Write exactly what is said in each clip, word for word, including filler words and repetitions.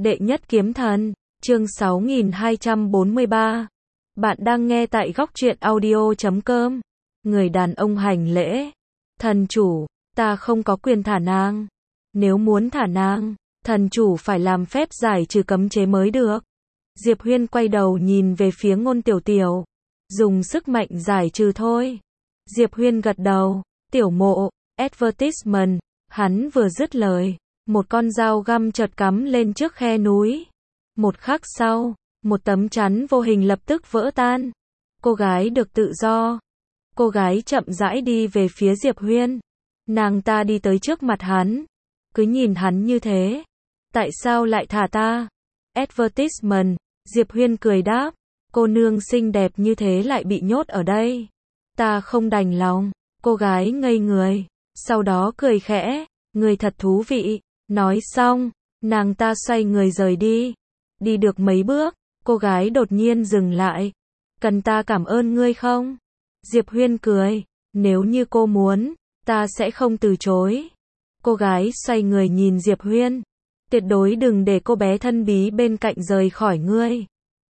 Đệ nhất kiếm thần, chương sáu nghìn hai trăm bốn mươi ba. Bạn đang nghe tại góc truyện audio chấm com. Người đàn ông hành lễ. Thần chủ, ta không có quyền thả nàng. Nếu muốn thả nàng, thần chủ phải làm phép giải trừ cấm chế mới được. Diệp Huyên quay đầu nhìn về phía Ngôn Tiểu Tiểu. Dùng sức mạnh giải trừ thôi. Diệp Huyên gật đầu. Tiểu mộ, advertisement. Hắn vừa dứt lời, một con dao găm chợt cắm lên trước khe núi. Một khắc sau, một tấm chắn vô hình lập tức vỡ tan. Cô gái được tự do. Cô gái chậm rãi đi về phía Diệp Huyên. Nàng ta đi tới trước mặt hắn. Cứ nhìn hắn như thế. Tại sao lại thả ta? Advertisement. Diệp Huyên cười đáp. Cô nương xinh đẹp như thế lại bị nhốt ở đây. Ta không đành lòng. Cô gái ngây người. Sau đó cười khẽ. Người thật thú vị. Nói xong, nàng ta xoay người rời đi. Đi được mấy bước, cô gái đột nhiên dừng lại. Cần ta cảm ơn ngươi không? Diệp Huyên cười. Nếu như cô muốn, ta sẽ không từ chối. Cô gái xoay người nhìn Diệp Huyên. Tuyệt đối đừng để cô bé thân bí bên cạnh rời khỏi ngươi.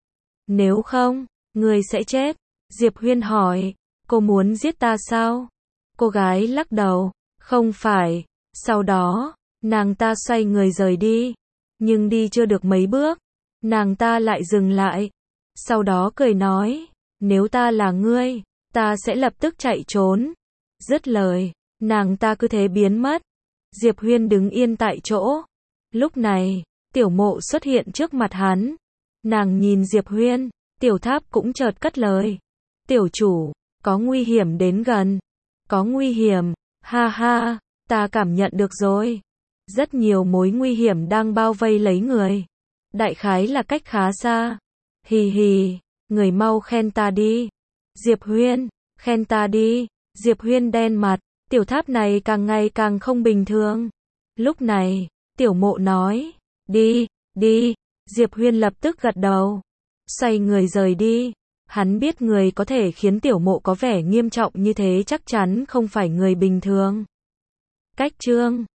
Nếu không, ngươi sẽ chết. Diệp Huyên hỏi. Cô muốn giết ta sao? Cô gái lắc đầu. Không phải. Sau đó, nàng ta xoay người rời đi. Nhưng đi chưa được mấy bước, nàng ta lại dừng lại. Sau đó cười nói, nếu ta là ngươi, ta sẽ lập tức chạy trốn. Dứt lời, nàng ta cứ thế biến mất. Diệp Huyên đứng yên tại chỗ. Lúc này, Tiểu Mộ xuất hiện trước mặt hắn. Nàng nhìn Diệp Huyên, Tiểu Tháp cũng chợt cất lời. Tiểu chủ, có nguy hiểm đến gần. Có nguy hiểm, ha ha. Ta cảm nhận được rồi. Rất nhiều mối nguy hiểm đang bao vây lấy người. Đại khái là cách khá xa. Hì hì, người mau khen ta đi. Diệp Huyên, khen ta đi. Diệp Huyên đen mặt, Tiểu Tháp này càng ngày càng không bình thường. Lúc này, Tiểu Mộ nói, đi, đi. Diệp Huyên lập tức gật đầu. Xoay người rời đi. Hắn biết người có thể khiến Tiểu Mộ có vẻ nghiêm trọng như thế chắc chắn không phải người bình thường. Cách chương